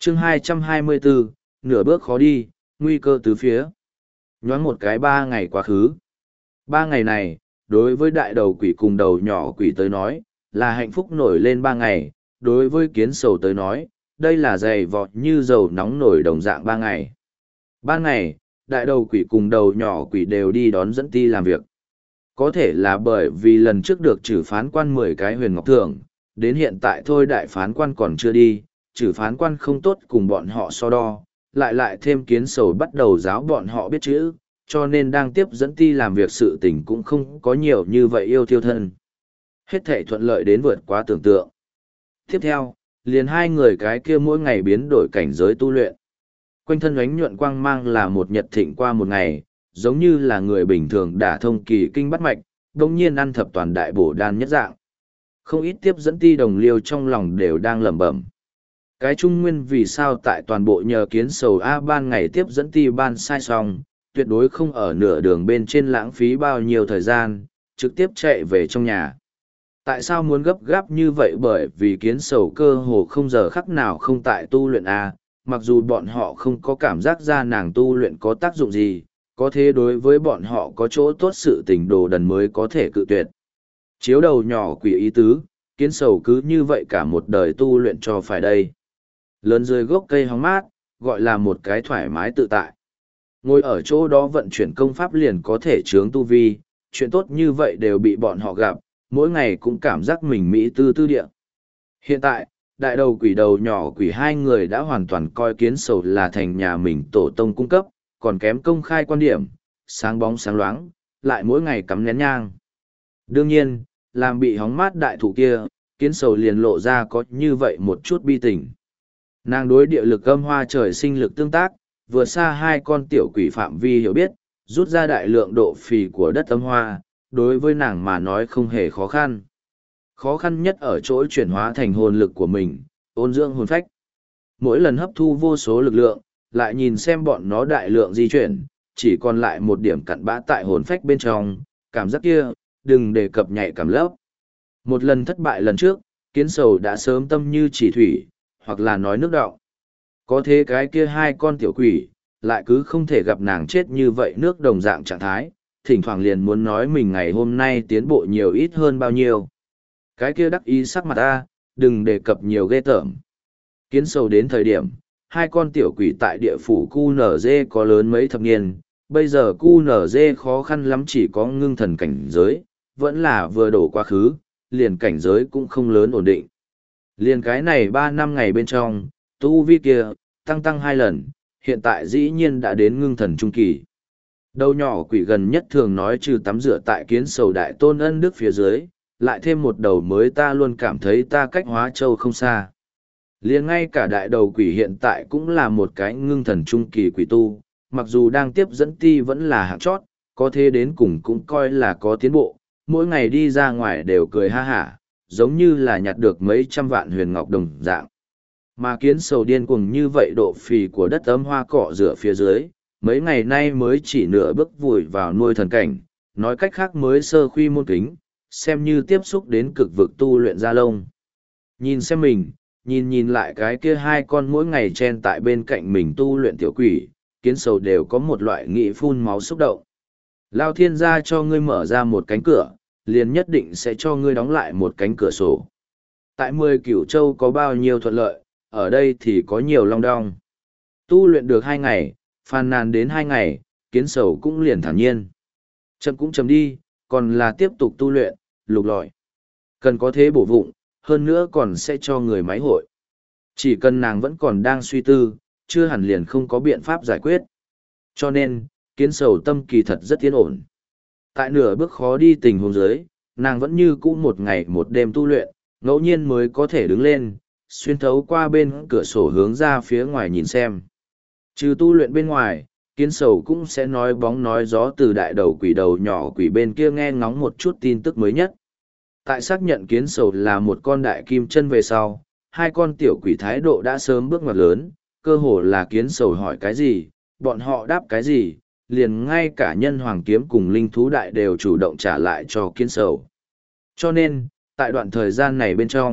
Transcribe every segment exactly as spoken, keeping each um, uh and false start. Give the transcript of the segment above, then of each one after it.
chương hai trăm hai mươi bốn, nửa bước khó đi, nguy cơ tứ phía. Nhoáng một cái ba ngày quá khứ. Ba ngày này, đối với đại đầu quỷ cùng đầu nhỏ quỷ tới nói, là hạnh phúc nổi lên ba ngày, đối với kiến sầu tới nói, đây là dày vọt như dầu nóng nổi đồng dạng ba ngày. Ba ngày, đại đầu quỷ cùng đầu nhỏ quỷ đều đi đón dẫn ti làm việc. Có thể là bởi vì lần trước được trừ phán quan mười cái huyền ngọc thưởng, đến hiện tại thôi đại phán quan còn chưa đi, trừ phán quan không tốt cùng bọn họ so đo, lại lại thêm kiến sầu bắt đầu giáo bọn họ biết chữ, cho nên đang tiếp dẫn ti làm việc sự tình cũng không có nhiều như vậy yêu thiêu thân. Hết thảy thuận lợi đến vượt quá tưởng tượng. Tiếp theo, liền hai người cái kia mỗi ngày biến đổi cảnh giới tu luyện. Quanh thân ánh nhuận quang mang là một nhật thịnh qua một ngày, giống như là người bình thường đả thông kỳ kinh bắt mạch, đồng nhiên ăn thập toàn đại bổ đan nhất dạng. Không ít tiếp dẫn ti đồng liêu trong lòng đều đang lẩm bẩm. Cái trung nguyên vì sao tại toàn bộ nhờ kiến sầu A ban ngày tiếp dẫn ti ban sai xong, tuyệt đối không ở nửa đường bên trên lãng phí bao nhiêu thời gian, trực tiếp chạy về trong nhà. Tại sao muốn gấp gáp như vậy? Bởi vì kiến sầu cơ hồ không giờ khắc nào không tại tu luyện A, mặc dù bọn họ không có cảm giác ra nàng tu luyện có tác dụng gì, có thế đối với bọn họ có chỗ tốt sự tình đồ đần mới có thể cự tuyệt. Chiếu đầu nhỏ quỷ ý tứ, kiến sầu cứ như vậy cả một đời tu luyện cho phải đây. Lớn dưới gốc cây hóng mát, gọi là một cái thoải mái tự tại. Ngồi ở chỗ đó vận chuyển công pháp liền có thể chướng tu vi, chuyện tốt như vậy đều bị bọn họ gặp, mỗi ngày cũng cảm giác mình mỹ tư tư địa. Hiện tại, đại đầu quỷ đầu nhỏ quỷ hai người đã hoàn toàn coi kiến sầu là thành nhà mình tổ tông cung cấp, còn kém công khai quan điểm, sáng bóng sáng loáng, lại mỗi ngày cắm nén nhang. Đương nhiên, làm bị hóng mát đại thủ kia, kiến sầu liền lộ ra có như vậy một chút bi tình. Nàng đối địa lực âm hoa trời sinh lực tương tác, vừa xa hai con tiểu quỷ phạm vi hiểu biết, rút ra đại lượng độ phì của đất âm hoa, đối với nàng mà nói không hề khó khăn. Khó khăn nhất ở chỗ chuyển hóa thành hồn lực của mình, ôn dưỡng hồn phách. Mỗi lần hấp thu vô số lực lượng, lại nhìn xem bọn nó đại lượng di chuyển, chỉ còn lại một điểm cặn bã tại hồn phách bên trong, cảm giác kia, đừng đề cập nhạy cảm lớp. Một lần thất bại lần trước, kiến sầu đã sớm tâm như chỉ thủy, hoặc là nói nước đọng. Có thế cái kia hai con tiểu quỷ, lại cứ không thể gặp nàng chết như vậy nước đồng dạng trạng thái, thỉnh thoảng liền muốn nói mình ngày hôm nay tiến bộ nhiều ít hơn bao nhiêu. Cái kia đắc ý sắc mặt ta, đừng đề cập nhiều ghê tởm. Kiến sầu đến thời điểm, hai con tiểu quỷ tại địa phủ cu nở dê có lớn mấy thập niên, bây giờ cu nở dê khó khăn lắm chỉ có ngưng thần cảnh giới, vẫn là vừa đổ quá khứ, liền cảnh giới cũng không lớn ổn định. Liền cái này ba năm ngày bên trong, tu vi kia, tăng tăng hai lần, hiện tại dĩ nhiên đã đến ngưng thần trung kỳ. Đầu nhỏ quỷ gần nhất thường nói trừ tắm rửa tại kiến sầu đại tôn ân đức phía dưới, lại thêm một đầu mới ta luôn cảm thấy ta cách hóa châu không xa. Liền ngay cả đại đầu quỷ hiện tại cũng là một cái ngưng thần trung kỳ quỷ tu, mặc dù đang tiếp dẫn ti vẫn là hạng chót, có thế đến cùng cũng coi là có tiến bộ, mỗi ngày đi ra ngoài đều cười ha hả, giống như là nhặt được mấy trăm vạn huyền ngọc đồng dạng. Mà kiến sầu điên cuồng như vậy độ phì của đất ấm hoa cỏ rửa phía dưới, mấy ngày nay mới chỉ nửa bước vùi vào nuôi thần cảnh, nói cách khác mới sơ khuy môn kính, xem như tiếp xúc đến cực vực tu luyện gia lông. Nhìn xem mình, nhìn nhìn lại cái kia hai con mỗi ngày chen tại bên cạnh mình tu luyện tiểu quỷ, kiến sầu đều có một loại nghị phun máu xúc động. Lao thiên gia cho ngươi mở ra một cánh cửa, liền nhất định sẽ cho ngươi đóng lại một cánh cửa sổ. Tại mười cửu châu có bao nhiêu thuận lợi, ở đây thì có nhiều long đong. Tu luyện được hai ngày, phàn nàn đến hai ngày, kiến sầu cũng liền thản nhiên. Chậm cũng chậm đi, còn là tiếp tục tu luyện, lục lọi. Cần có thế bổ vụng, hơn nữa còn sẽ cho người máy hội. Chỉ cần nàng vẫn còn đang suy tư, chưa hẳn liền không có biện pháp giải quyết. Cho nên, kiến sầu tâm kỳ thật rất tiến ổn. Tại nửa bước khó đi tình huống dưới, nàng vẫn như cũ một ngày một đêm tu luyện, ngẫu nhiên mới có thể đứng lên, xuyên thấu qua bên cửa sổ hướng ra phía ngoài nhìn xem. Trừ tu luyện bên ngoài, kiến sầu cũng sẽ nói bóng nói gió từ đại đầu quỷ đầu nhỏ quỷ bên kia nghe ngóng một chút tin tức mới nhất. Tại xác nhận kiến sầu là một con đại kim chân về sau, hai con tiểu quỷ thái độ đã sớm bước ngoặt lớn, cơ hồ là kiến sầu hỏi cái gì, bọn họ đáp cái gì, liền ngay cả nhân hoàng kiếm cùng linh thú đại đều chủ động trả lại cho kiến sầu. Cho nên, tại đoạn thời gian này bên trong,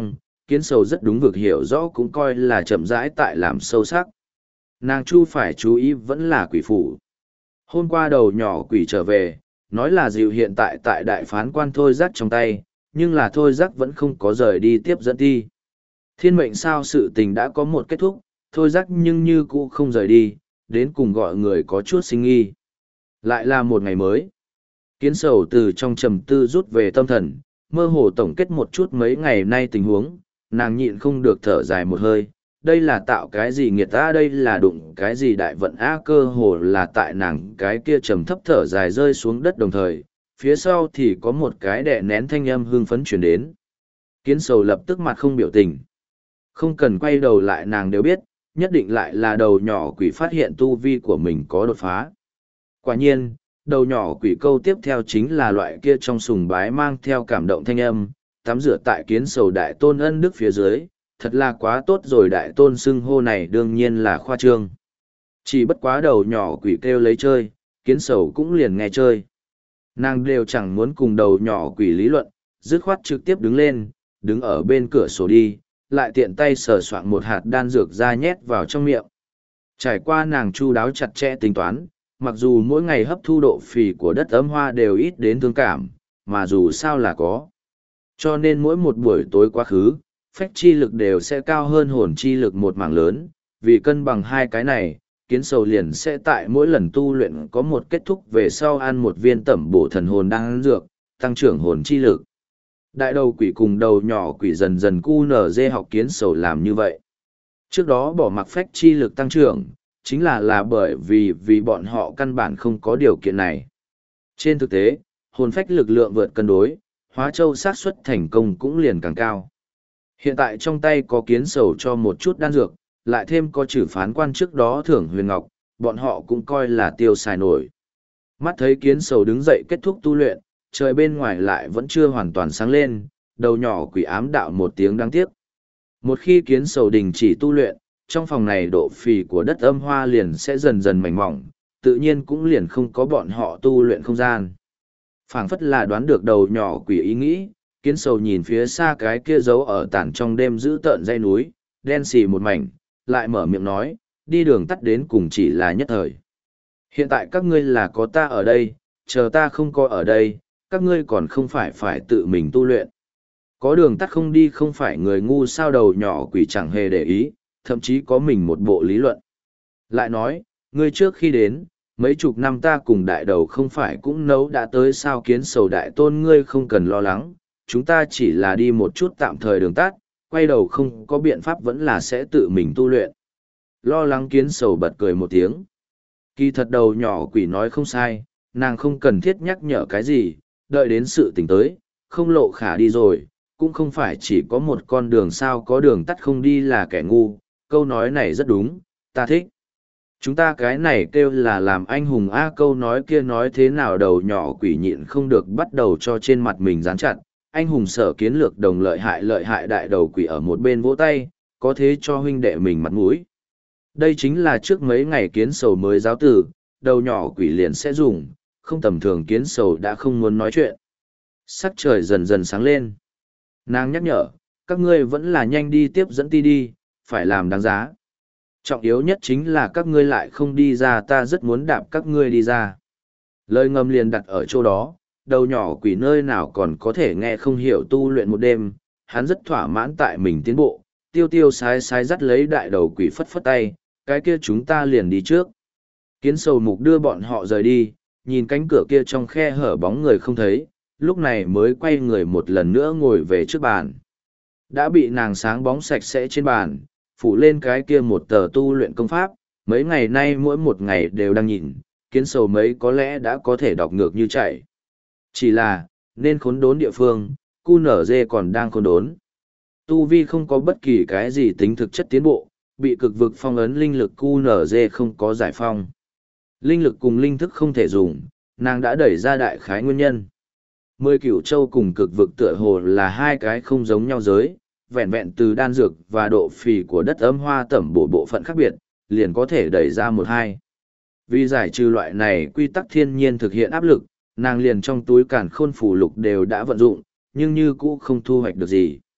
kiến sầu rất đúng vực hiểu rõ cũng coi là chậm rãi tại làm sâu sắc. Nàng Chu phải chú ý vẫn là quỷ phủ. Hôm qua đầu nhỏ quỷ trở về, nói là dịu hiện tại tại đại phán quan thôi giác trong tay, nhưng là thôi giác vẫn không có rời đi tiếp dẫn ti. Thiên mệnh sao sự tình đã có một kết thúc, thôi giác nhưng như cũ không rời đi, đến cùng gọi người có chút sinh nghi. Lại là một ngày mới. Kiến sầu từ trong trầm tư rút về tâm thần, mơ hồ tổng kết một chút mấy ngày nay tình huống, nàng nhịn không được thở dài một hơi. Đây là tạo cái gì nghiệt ta, đây là đụng cái gì đại vận á, cơ hồ là tại nàng cái kia trầm thấp thở dài rơi xuống đất đồng thời, phía sau thì có một cái đè nén thanh âm hương phấn chuyển đến. Kiến sầu lập tức mặt không biểu tình. Không cần quay đầu lại nàng đều biết, nhất định lại là đầu nhỏ quỷ phát hiện tu vi của mình có đột phá. Quả nhiên, đầu nhỏ quỷ câu tiếp theo chính là loại kia trong sùng bái mang theo cảm động thanh âm, tắm rửa tại kiến sầu đại tôn ân đức phía dưới, thật là quá tốt rồi, đại tôn xưng hô này đương nhiên là khoa trương. Chỉ bất quá đầu nhỏ quỷ kêu lấy chơi, kiến sầu cũng liền nghe chơi. Nàng đều chẳng muốn cùng đầu nhỏ quỷ lý luận, dứt khoát trực tiếp đứng lên, đứng ở bên cửa sổ đi, lại tiện tay sờ soạn một hạt đan dược ra nhét vào trong miệng. Trải qua nàng chu đáo chặt chẽ tính toán, mặc dù mỗi ngày hấp thu độ phì của đất ấm hoa đều ít đến thương cảm, mà dù sao là có. Cho nên mỗi một buổi tối quá khứ, phách chi lực đều sẽ cao hơn hồn chi lực một mảng lớn, vì cân bằng hai cái này, kiến sầu liền sẽ tại mỗi lần tu luyện có một kết thúc về sau ăn một viên tẩm bổ thần hồn đang ăn dược, tăng trưởng hồn chi lực. Đại đầu quỷ cùng đầu nhỏ quỷ dần dần cu nở dê học kiến sầu làm như vậy. Trước đó bỏ mặc phách chi lực tăng trưởng, chính là là bởi vì vì bọn họ căn bản không có điều kiện này. Trên thực tế, hồn phách lực lượng vượt cân đối, hóa châu xác suất thành công cũng liền càng cao. Hiện tại trong tay có kiến sầu cho một chút đan dược, lại thêm có trừ phán quan trước đó thưởng huyền ngọc, bọn họ cũng coi là tiêu xài nổi. Mắt thấy kiến sầu đứng dậy kết thúc tu luyện, trời bên ngoài lại vẫn chưa hoàn toàn sáng lên, đầu nhỏ quỷ ám đạo một tiếng đáng tiếc. Một khi kiến sầu đình chỉ tu luyện, trong phòng này độ phì của đất âm hoa liền sẽ dần dần mảnh mỏng, tự nhiên cũng liền không có bọn họ tu luyện không gian. Phảng phất là đoán được đầu nhỏ quỷ ý nghĩ, kiến sầu nhìn phía xa cái kia giấu ở tản trong đêm giữ tợn dãy núi, đen xì một mảnh, lại mở miệng nói, đi đường tắt đến cùng chỉ là nhất thời. Hiện tại các ngươi là có ta ở đây, chờ ta không có ở đây, các ngươi còn không phải phải tự mình tu luyện. Có đường tắt không đi không phải người ngu sao, đầu nhỏ quỷ chẳng hề để ý, thậm chí có mình một bộ lý luận. Lại nói, ngươi trước khi đến, mấy chục năm ta cùng đại đầu không phải cũng nấu đã tới sao, kiến sầu đại tôn ngươi không cần lo lắng, chúng ta chỉ là đi một chút tạm thời đường tắt, quay đầu không có biện pháp vẫn là sẽ tự mình tu luyện. Lo lắng kiến sầu bật cười một tiếng. Kỳ thật đầu nhỏ quỷ nói không sai, nàng không cần thiết nhắc nhở cái gì, đợi đến sự tỉnh tới, không lộ khả đi rồi, cũng không phải chỉ có một con đường sao, có đường tắt không đi là kẻ ngu, câu nói này rất đúng, ta thích. Chúng ta cái này kêu là làm anh hùng a, câu nói kia nói thế nào, đầu nhỏ quỷ nhịn không được bắt đầu cho trên mặt mình dán chặt, anh hùng sở kiến lược đồng lợi hại lợi hại, đại đầu quỷ ở một bên vỗ tay, có thế cho huynh đệ mình mặt mũi. Đây chính là trước mấy ngày kiến sầu mới giáo từ, đầu nhỏ quỷ liền sẽ dùng, không tầm thường kiến sầu đã không muốn nói chuyện. Sắc trời dần dần sáng lên. Nàng nhắc nhở, các ngươi vẫn là nhanh đi tiếp dẫn ti đi, phải làm đáng giá. Trọng yếu nhất chính là các ngươi lại không đi ra, ta rất muốn đạp các ngươi đi ra. Lời ngầm liền đặt ở chỗ đó, đầu nhỏ quỷ nơi nào còn có thể nghe không hiểu tu luyện một đêm, hắn rất thỏa mãn tại mình tiến bộ, tiêu tiêu sái sái dắt lấy đại đầu quỷ phất phất tay, cái kia chúng ta liền đi trước. Kiến sầu mục đưa bọn họ rời đi, nhìn cánh cửa kia trong khe hở bóng người không thấy, lúc này mới quay người một lần nữa ngồi về trước bàn. Đã bị nàng sáng bóng sạch sẽ trên bàn, phủ lên cái kia một tờ tu luyện công pháp, mấy ngày nay mỗi một ngày đều đang nhìn, kiến sầu mấy có lẽ đã có thể đọc ngược như chạy. Chỉ là, nên khốn đốn địa phương, cu nở dê còn đang khốn đốn. Tu vi không có bất kỳ cái gì tính thực chất tiến bộ, bị cực vực phong ấn linh lực cu nở dê không có giải phong. Linh lực cùng linh thức không thể dùng, nàng đã đẩy ra đại khái nguyên nhân. Mười cửu châu cùng cực vực tựa hồ là hai cái không giống nhau giới, vẹn vẹn từ đan dược và độ phì của đất ấm hoa tẩm bổ bộ phận khác biệt, liền có thể đẩy ra một hai. Vì giải trừ loại này quy tắc thiên nhiên thực hiện áp lực, nàng liền trong túi càn khôn phù lục đều đã vận dụng, nhưng như cũ không thu hoạch được gì.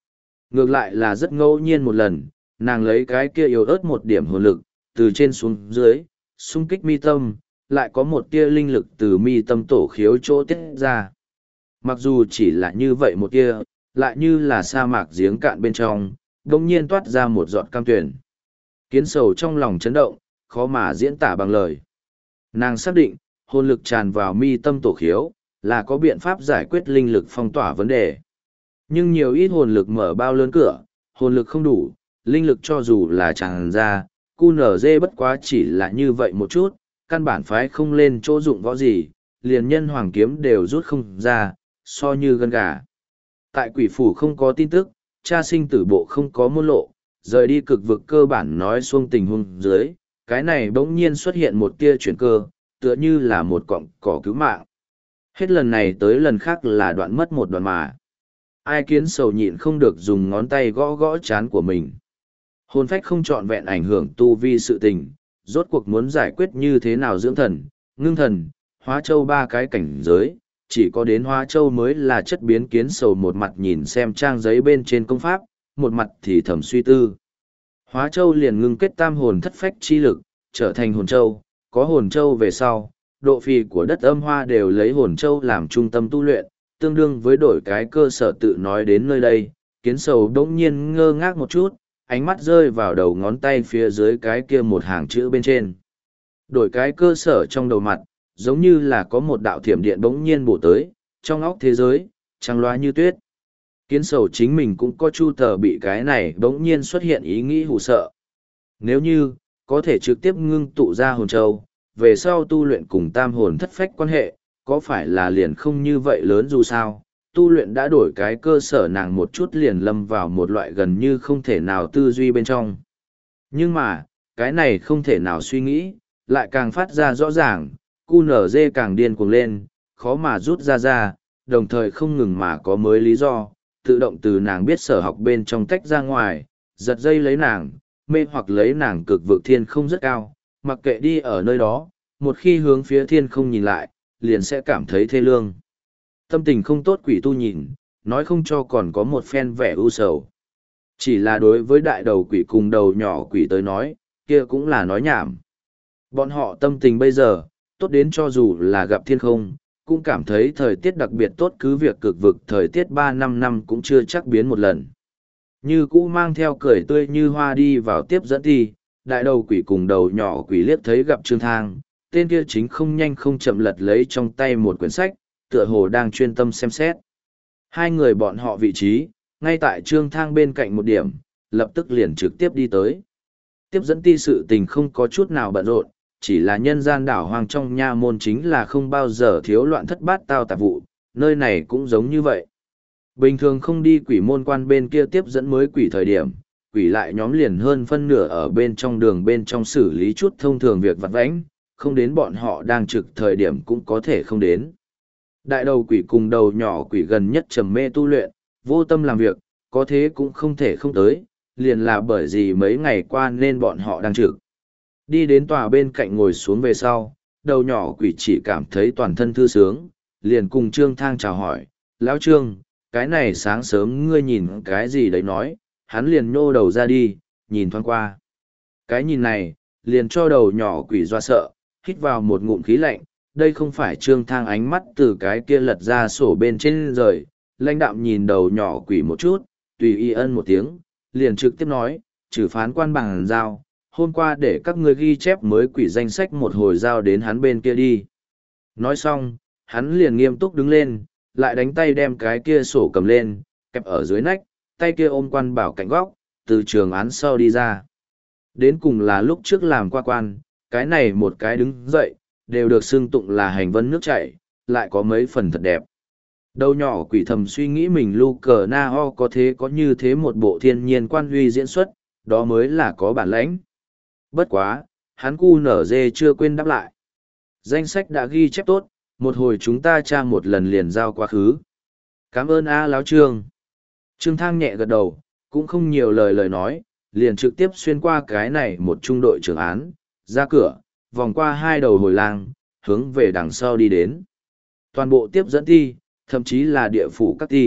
Ngược lại là rất ngẫu nhiên một lần, nàng lấy cái kia yếu ớt một điểm hồn lực, từ trên xuống dưới, xung kích mi tâm, lại có một tia linh lực từ mi tâm tổ khiếu chỗ tiết ra. Mặc dù chỉ là như vậy một tia, lại như là sa mạc giếng cạn bên trong, đồng nhiên toát ra một giọt cam tuyển. Kiến sầu trong lòng chấn động, khó mà diễn tả bằng lời. Nàng xác định, hồn lực tràn vào mi tâm tổ khiếu, là có biện pháp giải quyết linh lực phong tỏa vấn đề. Nhưng nhiều ít hồn lực mở bao lớn cửa, hồn lực không đủ, linh lực cho dù là tràn ra, cu nở dê bất quá chỉ là như vậy một chút, căn bản phái không lên chỗ dụng võ gì, liền nhân hoàng kiếm đều rút không ra, so như gân gà. Tại quỷ phủ không có tin tức, cha sinh tử bộ không có môn lộ, rời đi cực vực cơ bản nói xuông tình huống dưới, cái này bỗng nhiên xuất hiện một tia chuyển cơ, tựa như là một cọng cỏ cứu mạng. Hết lần này tới lần khác là đoạn mất một đoạn mà. Ai kiến sầu nhịn không được dùng ngón tay gõ gõ chán của mình. Hồn phách không trọn vẹn ảnh hưởng tu vi sự tình, rốt cuộc muốn giải quyết như thế nào dưỡng thần, ngưng thần, hóa châu ba cái cảnh giới, chỉ có đến hóa châu mới là chất biến. Kiến sầu một mặt nhìn xem trang giấy bên trên công pháp, một mặt thì thầm suy tư. Hóa châu liền ngưng kết tam hồn thất phách chi lực, trở thành hồn châu, có hồn châu về sau, độ phì của đất âm hoa đều lấy hồn châu làm trung tâm tu luyện, tương đương với đổi cái cơ sở. Tự nói đến nơi đây, kiến sầu đỗng nhiên ngơ ngác một chút, ánh mắt rơi vào đầu ngón tay phía dưới cái kia một hàng chữ bên trên. Đổi cái cơ sở trong đầu mặt, giống như là có một đạo thiểm điện bỗng nhiên bổ tới, trong óc thế giới, trăng loa như tuyết. Kiến sầu chính mình cũng có chu tờ bị cái này bỗng nhiên xuất hiện ý nghĩ hù sợ. Nếu như, có thể trực tiếp ngưng tụ ra hồn châu, về sau tu luyện cùng tam hồn thất phách quan hệ, có phải là liền không như vậy lớn dù sao, tu luyện đã đổi cái cơ sở. Nàng một chút liền lâm vào một loại gần như không thể nào tư duy bên trong. Nhưng mà, cái này không thể nào suy nghĩ, lại càng phát ra rõ ràng, cu nở dê càng điên cuồng lên, khó mà rút ra ra, đồng thời không ngừng mà có mới lý do, tự động từ nàng biết sở học bên trong tách ra ngoài, giật dây lấy nàng, mê hoặc lấy nàng cực vực thiên không rất cao, mặc kệ đi ở nơi đó, một khi hướng phía thiên không nhìn lại, liền sẽ cảm thấy thê lương. Tâm tình không tốt quỷ tu nhìn, nói không cho còn có một phen vẻ ưu sầu. Chỉ là đối với đại đầu quỷ cùng đầu nhỏ quỷ tới nói, kia cũng là nói nhảm. Bọn họ tâm tình bây giờ, tốt đến cho dù là gặp thiên không, cũng cảm thấy thời tiết đặc biệt tốt, cứ việc cực vực thời tiết ba năm năm cũng chưa chắc biến một lần. Như cũ mang theo cười tươi như hoa đi vào tiếp dẫn thi, đại đầu quỷ cùng đầu nhỏ quỷ liếc thấy gặp Trương Thang, tên kia chính không nhanh không chậm lật lấy trong tay một quyển sách, tựa hồ đang chuyên tâm xem xét. Hai người bọn họ vị trí, ngay tại Trương Thang bên cạnh một điểm, lập tức liền trực tiếp đi tới. Tiếp dẫn ti sự tình không có chút nào bận rộn, chỉ là nhân gian đảo hoang trong nha môn chính là không bao giờ thiếu loạn thất bát tao tạp vụ, nơi này cũng giống như vậy. Bình thường không đi quỷ môn quan bên kia tiếp dẫn mới quỷ thời điểm, quỷ lại nhóm liền hơn phân nửa ở bên trong đường bên trong xử lý chút thông thường việc vặt vãnh, không đến bọn họ đang trực thời điểm cũng có thể không đến. Đại đầu quỷ cùng đầu nhỏ quỷ gần nhất trầm mê tu luyện, vô tâm làm việc, có thế cũng không thể không tới, liền là bởi vì mấy ngày qua nên bọn họ đang trực. Đi đến tòa bên cạnh ngồi xuống về sau, đầu nhỏ quỷ chỉ cảm thấy toàn thân thư sướng, liền cùng Trương Thang chào hỏi, lão Trương, cái này sáng sớm ngươi nhìn cái gì đấy nói, hắn liền nhô đầu ra đi, nhìn thoáng qua. Cái nhìn này, liền cho đầu nhỏ quỷ doa sợ, hít vào một ngụm khí lạnh, đây không phải Trương Thang ánh mắt từ cái kia lật ra sổ bên trên rời, lãnh đạm nhìn đầu nhỏ quỷ một chút, tùy y ân một tiếng, liền trực tiếp nói, trừ phán quan bằng giao, hôm qua để các ngươi ghi chép mới quỷ danh sách một hồi giao đến hắn bên kia đi. Nói xong, hắn liền nghiêm túc đứng lên, lại đánh tay đem cái kia sổ cầm lên, kẹp ở dưới nách, tay kia ôm quan bảo cạnh góc, từ trường án sau đi ra. Đến cùng là lúc trước làm qua quan, cái này một cái đứng dậy, đều được xưng tụng là hành vân nước chảy, lại có mấy phần thật đẹp. Đầu nhỏ quỷ thầm suy nghĩ mình lu cờ na ho có thế có như thế một bộ thiên nhiên quan huy diễn xuất, đó mới là có bản lãnh. Bất quá, hắn cu nở dê chưa quên đáp lại. Danh sách đã ghi chép tốt, một hồi chúng ta tra một lần liền giao quá khứ. Cảm ơn A Láo Trương. Trương Thang nhẹ gật đầu, cũng không nhiều lời lời nói, liền trực tiếp xuyên qua cái này một trung đội trưởng án, ra cửa, vòng qua hai đầu hồi lang, hướng về đằng sau đi đến. Toàn bộ tiếp dẫn thi, thậm chí là địa phủ các thi,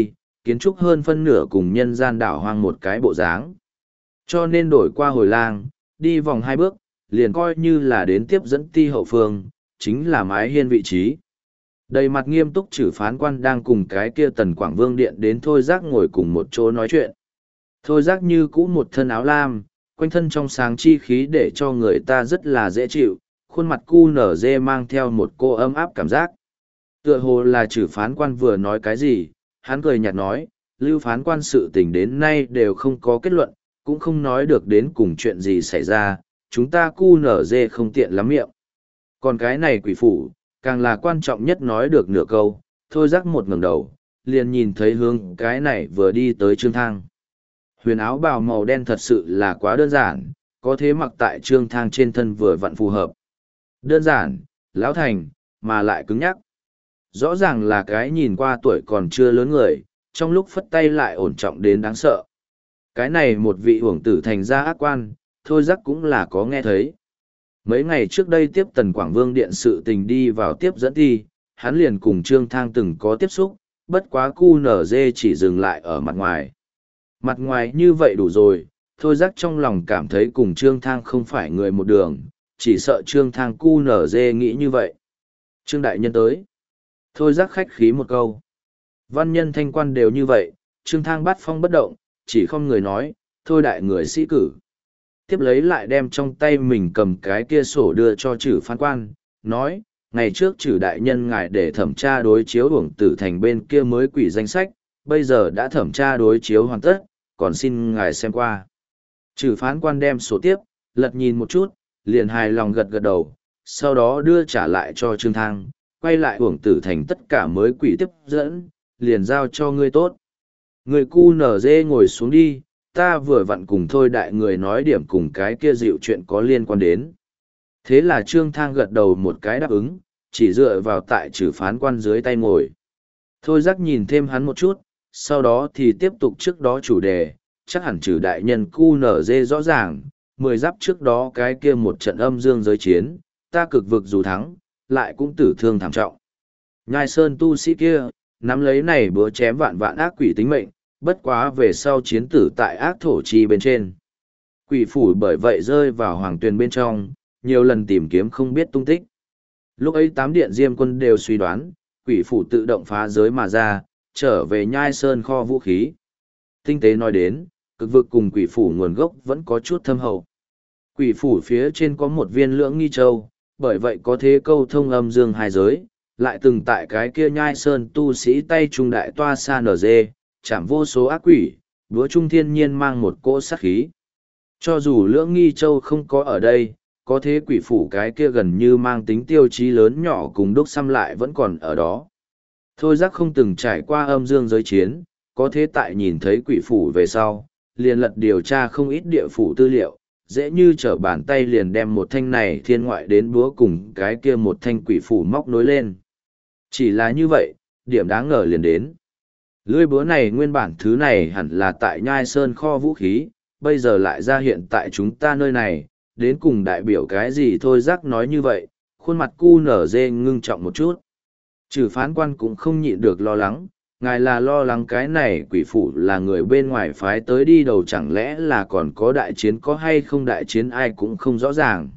kiến trúc hơn phân nửa cùng nhân gian đảo hoang một cái bộ dáng. Cho nên đổi qua hồi lang, đi vòng hai bước, liền coi như là đến tiếp dẫn ti hậu phương, chính là mái hiên vị trí. Đầy mặt nghiêm túc chử phán quan đang cùng cái kia Tần Quảng Vương điện đến Thôi Giác ngồi cùng một chỗ nói chuyện. Thôi Giác như cũ một thân áo lam, quanh thân trong sáng chi khí để cho người ta rất là dễ chịu, khuôn mặt cu nở dê mang theo một cô ấm áp cảm giác. Tựa hồ là chử phán quan vừa nói cái gì, hắn cười nhạt nói, lưu phán quan sự tình đến nay đều không có kết luận, cũng không nói được đến cùng chuyện gì xảy ra, chúng ta cu nở dê không tiện lắm miệng. Còn cái này quỷ phủ, càng là quan trọng nhất nói được nửa câu, Thôi Giác một ngẩng đầu, liền nhìn thấy hướng cái này vừa đi tới Trương Thang. Huyền áo bào màu đen thật sự là quá đơn giản, có thế mặc tại Trương Thang trên thân vừa vặn phù hợp. Đơn giản, lão thành, mà lại cứng nhắc. Rõ ràng là cái nhìn qua tuổi còn chưa lớn người, trong lúc phất tay lại ổn trọng đến đáng sợ. Cái này một vị hưởng tử thành ra ác quan, Thôi Giác cũng là có nghe thấy. Mấy ngày trước đây tiếp Tần Quảng Vương điện sự tình đi vào tiếp dẫn thi, hắn liền cùng Trương Thang từng có tiếp xúc, bất quá cu nở dê chỉ dừng lại ở mặt ngoài. Mặt ngoài như vậy đủ rồi, Thôi Giác trong lòng cảm thấy cùng Trương Thang không phải người một đường, chỉ sợ Trương Thang cu nở dê nghĩ như vậy. Trương Đại Nhân tới. Thôi Giác khách khí một câu. Văn nhân thanh quan đều như vậy, Trương Thang bắt phong bất động, chỉ không người nói, thôi đại người sĩ cử. Tiếp lấy lại đem trong tay mình cầm cái kia sổ đưa cho chử phán quan, nói, ngày trước chử đại nhân ngài để thẩm tra đối chiếu uổng tử thành bên kia mới quỷ danh sách, bây giờ đã thẩm tra đối chiếu hoàn tất, còn xin ngài xem qua. Chử phán quan đem sổ tiếp, lật nhìn một chút, liền hài lòng gật gật đầu, sau đó đưa trả lại cho Trương Thang, quay lại uổng tử thành tất cả mới quỷ tiếp dẫn, liền giao cho ngươi tốt. Người cu nở dê ngồi xuống đi, ta vừa vặn cùng thôi đại người nói điểm cùng cái kia dịu chuyện có liên quan đến. Thế là Trương Thang gật đầu một cái đáp ứng, chỉ dựa vào tại chử phán quan dưới tay ngồi. Thôi Giác nhìn thêm hắn một chút, sau đó thì tiếp tục trước đó chủ đề, chắc hẳn chử đại nhân cu nở dê rõ ràng, mười giáp trước đó cái kia một trận âm dương giới chiến, ta cực vực dù thắng, lại cũng tử thương thảm trọng. Nhai sơn tu sĩ kia, nắm lấy này bữa chém vạn vạn ác quỷ tính mệnh, bất quá về sau chiến tử tại ác thổ chi bên trên. Quỷ phủ bởi vậy rơi vào hoàng tuyền bên trong, nhiều lần tìm kiếm không biết tung tích. Lúc ấy tám điện diêm quân đều suy đoán, quỷ phủ tự động phá giới mà ra, trở về nhai sơn kho vũ khí. Tinh tế nói đến, cực vực cùng quỷ phủ nguồn gốc vẫn có chút thâm hậu. Quỷ phủ phía trên có một viên lưỡng nghi châu, bởi vậy có thế câu thông âm dương hai giới, lại từng tại cái kia nhai sơn tu sĩ tay trung đại toa sa nở dê, chạm vô số ác quỷ, búa trung thiên nhiên mang một cỗ sát khí. Cho dù lưỡng nghi châu không có ở đây, có thế quỷ phủ cái kia gần như mang tính tiêu chí lớn nhỏ cùng đúc xăm lại vẫn còn ở đó. Thôi Giác không từng trải qua âm dương giới chiến, có thế tại nhìn thấy quỷ phủ về sau, liền lật điều tra không ít địa phủ tư liệu, dễ như trở bàn tay liền đem một thanh này thiên ngoại đến búa cùng cái kia một thanh quỷ phủ móc nối lên. Chỉ là như vậy, điểm đáng ngờ liền đến. Lưỡi búa này nguyên bản thứ này hẳn là tại nhai sơn kho vũ khí, bây giờ lại ra hiện tại chúng ta nơi này, đến cùng đại biểu cái gì Thôi Giác nói như vậy, khuôn mặt cu nở dê ngưng trọng một chút. Chử phán quan cũng không nhịn được lo lắng, ngài là lo lắng cái này quỷ phủ là người bên ngoài phái tới đi đầu, chẳng lẽ là còn có đại chiến, có hay không đại chiến ai cũng không rõ ràng.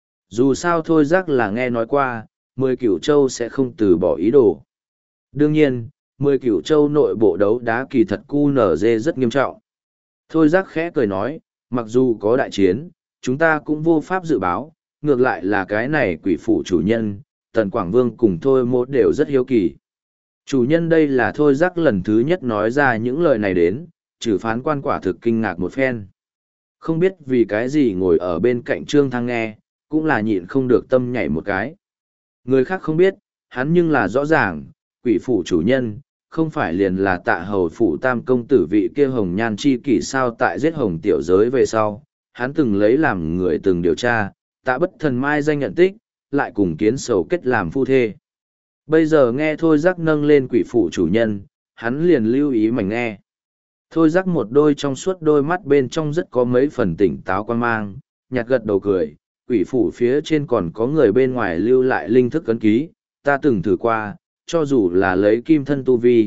Dù sao Thôi Giác là nghe nói qua, mười cửu châu sẽ không từ bỏ ý đồ. Đương nhiên, mười cửu châu nội bộ đấu đá kỳ thật cu nở dê rất nghiêm trọng. Thôi Giác khẽ cười nói, mặc dù có đại chiến, chúng ta cũng vô pháp dự báo, ngược lại là cái này quỷ phủ chủ nhân, Tần Quảng Vương cùng Thôi Mỗ đều rất hiếu kỳ. Chủ nhân đây là Thôi Giác lần thứ nhất nói ra những lời này đến, chử phán quan quả thực kinh ngạc một phen. Không biết vì cái gì ngồi ở bên cạnh Trương Thang nghe, cũng là nhịn không được tâm nhảy một cái. Người khác không biết, hắn nhưng là rõ ràng, quỷ phủ chủ nhân, không phải liền là tạ hầu phủ tam công tử vị kia hồng nhan chi kỷ sao tại giết hồng tiểu giới về sau, hắn từng lấy làm người từng điều tra, tạ bất thần mai danh nhận tích, lại cùng kiến sầu kết làm phu thê. Bây giờ nghe Thôi Giác nâng lên quỷ phủ chủ nhân, hắn liền lưu ý mảnh nghe. Thôi Giác một đôi trong suốt đôi mắt bên trong rất có mấy phần tỉnh táo quan mang, nhạt gật đầu cười, quỷ phủ phía trên còn có người bên ngoài lưu lại linh thức cấn ký, ta từng thử qua, cho dù là lấy kim thân tu vi,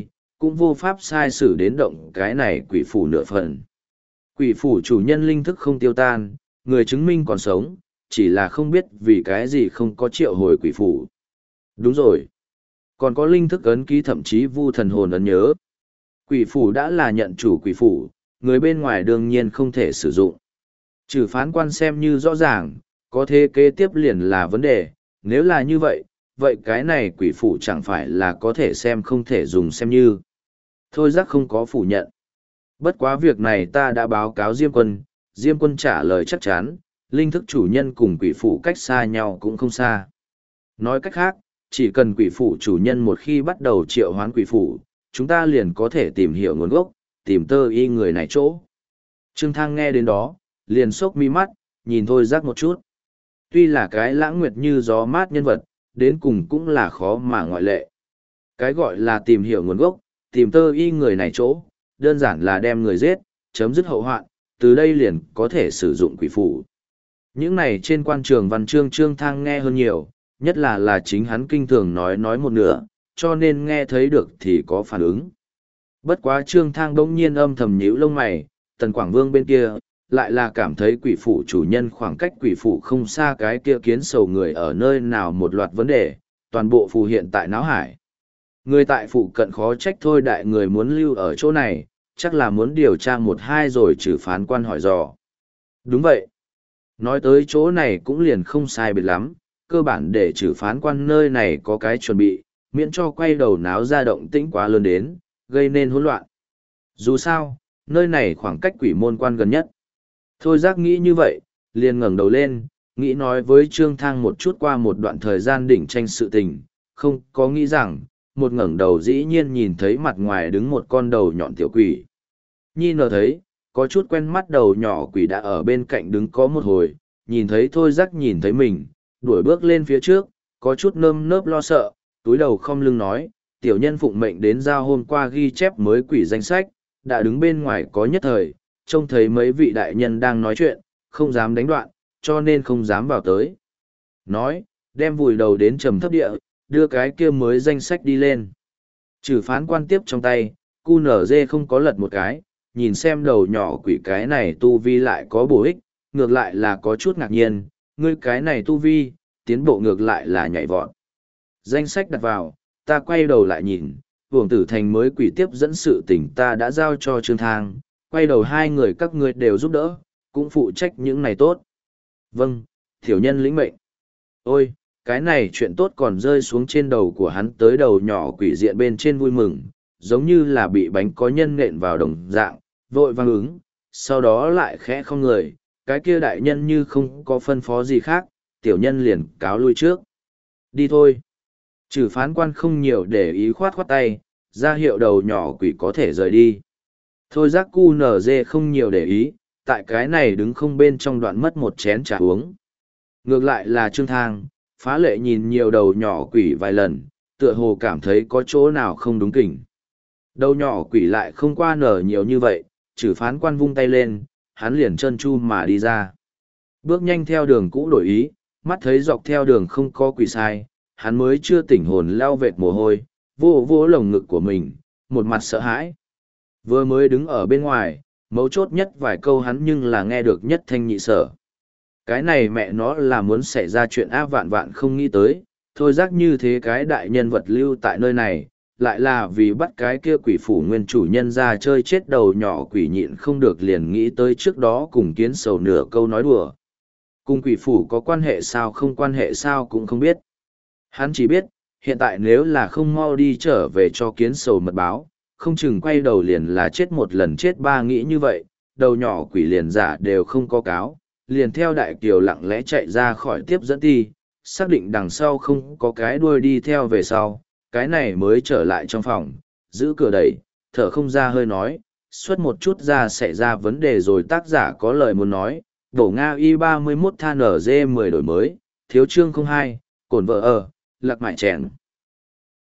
cũng vô pháp sai sử đến động cái này quỷ phủ nửa phần. Quỷ phủ chủ nhân linh thức không tiêu tan, người chứng minh còn sống, chỉ là không biết vì cái gì không có triệu hồi quỷ phủ. Đúng rồi. Còn có linh thức ấn ký thậm chí vu thần hồn ấn nhớ. Quỷ phủ đã là nhận chủ quỷ phủ, người bên ngoài đương nhiên không thể sử dụng. Trừ phán quan xem như rõ ràng, có thế kế tiếp liền là vấn đề, nếu là như vậy, vậy cái này quỷ phủ chẳng phải là có thể xem không thể dùng xem như. Thôi giác không có phủ nhận. Bất quá việc này ta đã báo cáo Diêm quân, Diêm quân trả lời chắc chắn, linh thức chủ nhân cùng quỷ phủ cách xa nhau cũng không xa. Nói cách khác, chỉ cần quỷ phủ chủ nhân một khi bắt đầu triệu hoán quỷ phủ, chúng ta liền có thể tìm hiểu nguồn gốc, tìm tơ y người này chỗ. Trương Thang nghe đến đó, liền sốc mi mắt, nhìn Thôi giác một chút. Tuy là cái lãng nguyệt như gió mát nhân vật, đến cùng cũng là khó mà ngoại lệ. Cái gọi là tìm hiểu nguồn gốc, tìm tơ y người này chỗ, đơn giản là đem người giết, chấm dứt hậu hoạn, từ đây liền có thể sử dụng quỷ phủ. Những này trên quan trường văn chương Trương Thang nghe hơn nhiều, nhất là là chính hắn kinh thường nói nói một nửa, cho nên nghe thấy được thì có phản ứng. Bất quá Trương Thang bỗng nhiên âm thầm nhíu lông mày, Tần Quảng Vương bên kia, lại là cảm thấy quỷ phủ chủ nhân khoảng cách quỷ phủ không xa cái kia kiến sầu người ở nơi nào một loạt vấn đề, toàn bộ phù hiện tại náo hải. Người tại phụ cận khó trách thôi đại người muốn lưu ở chỗ này, chắc là muốn điều tra một hai rồi trừ phán quan hỏi dò. Đúng vậy. Nói tới chỗ này cũng liền không sai biệt lắm, cơ bản để trừ phán quan nơi này có cái chuẩn bị, miễn cho quay đầu náo ra động tĩnh quá lớn đến, gây nên hỗn loạn. Dù sao, nơi này khoảng cách quỷ môn quan gần nhất. Thôi giác nghĩ như vậy, liền ngẩng đầu lên, nghĩ nói với Trương Thang một chút qua một đoạn thời gian đỉnh tranh sự tình, không có nghĩ rằng, một ngẩng đầu dĩ nhiên nhìn thấy mặt ngoài đứng một con đầu nhọn tiểu quỷ. Nhi nở thấy, có chút quen mắt đầu nhỏ quỷ đã ở bên cạnh đứng có một hồi, nhìn thấy Thôi giác nhìn thấy mình, đuổi bước lên phía trước, có chút nơm nớp lo sợ, túi đầu không lưng nói, tiểu nhân phụng mệnh đến giao hôm qua ghi chép mới quỷ danh sách, đã đứng bên ngoài có nhất thời, trông thấy mấy vị đại nhân đang nói chuyện, không dám đánh đoạn, cho nên không dám vào tới. Nói, đem vùi đầu đến trầm thấp địa, đưa cái kia mới danh sách đi lên. Trừ phán quan tiếp trong tay, cu nở dê không có lật một cái, nhìn xem đầu nhỏ quỷ cái này tu vi lại có bổ ích, ngược lại là có chút ngạc nhiên, ngươi cái này tu vi, tiến bộ ngược lại là nhảy vọt. Danh sách đặt vào, ta quay đầu lại nhìn, Vương Tử Thành mới quỷ tiếp dẫn sự tình ta đã giao cho Trương Thang, quay đầu hai người các ngươi đều giúp đỡ, cũng phụ trách những này tốt. Vâng, thiểu nhân lĩnh mệnh. Ôi, cái này chuyện tốt còn rơi xuống trên đầu của hắn tới đầu nhỏ quỷ diện bên trên vui mừng, giống như là bị bánh có nhân nện vào đồng dạng, vội vang ứng, sau đó lại khẽ không người, cái kia đại nhân như không có phân phó gì khác, tiểu nhân liền cáo lui trước. Đi thôi. Trừ phán quan không nhiều để ý khoát khoát tay, ra hiệu đầu nhỏ quỷ có thể rời đi. Thôi giác cu nở dê không nhiều để ý, tại cái này đứng không bên trong đoạn mất một chén trà uống. Ngược lại là Trương Thang, phá lệ nhìn nhiều đầu nhỏ quỷ vài lần, tựa hồ cảm thấy có chỗ nào không đúng kỉnh. Đầu nhỏ quỷ lại không qua nở nhiều như vậy, trừ phán quan vung tay lên, hắn liền trơn chu mà đi ra. Bước nhanh theo đường cũ đổi ý, mắt thấy dọc theo đường không có quỷ sai, hắn mới chưa tỉnh hồn leo vệt mồ hôi, vô vô lồng ngực của mình, một mặt sợ hãi. Vừa mới đứng ở bên ngoài, mấu chốt nhất vài câu hắn nhưng là nghe được nhất thanh nhị sở. Cái này mẹ nó là muốn xảy ra chuyện ác vạn vạn không nghĩ tới, thôi giác như thế cái đại nhân vật lưu tại nơi này, lại là vì bắt cái kia quỷ phủ nguyên chủ nhân ra chơi chết đầu nhỏ quỷ nhịn không được liền nghĩ tới trước đó cùng kiến sầu nửa câu nói đùa. Cùng quỷ phủ có quan hệ sao không quan hệ sao cũng không biết. Hắn chỉ biết, hiện tại nếu là không mau đi trở về cho kiến sầu mật báo, không chừng quay đầu liền là chết một lần chết ba nghĩ như vậy, đầu nhỏ quỷ liền giả đều không có cáo, liền theo đại kiều lặng lẽ chạy ra khỏi tiếp dẫn ti, xác định đằng sau không có cái đuôi đi theo về sau, cái này mới trở lại trong phòng, giữ cửa đẩy, thở không ra hơi nói, xuất một chút ra xảy ra vấn đề rồi tác giả có lời muốn nói, đổ Nga y ba mươi mốt than ở dê mười đổi mới, thiếu chương không hai, cổn vợ ở, lạc mại chèn.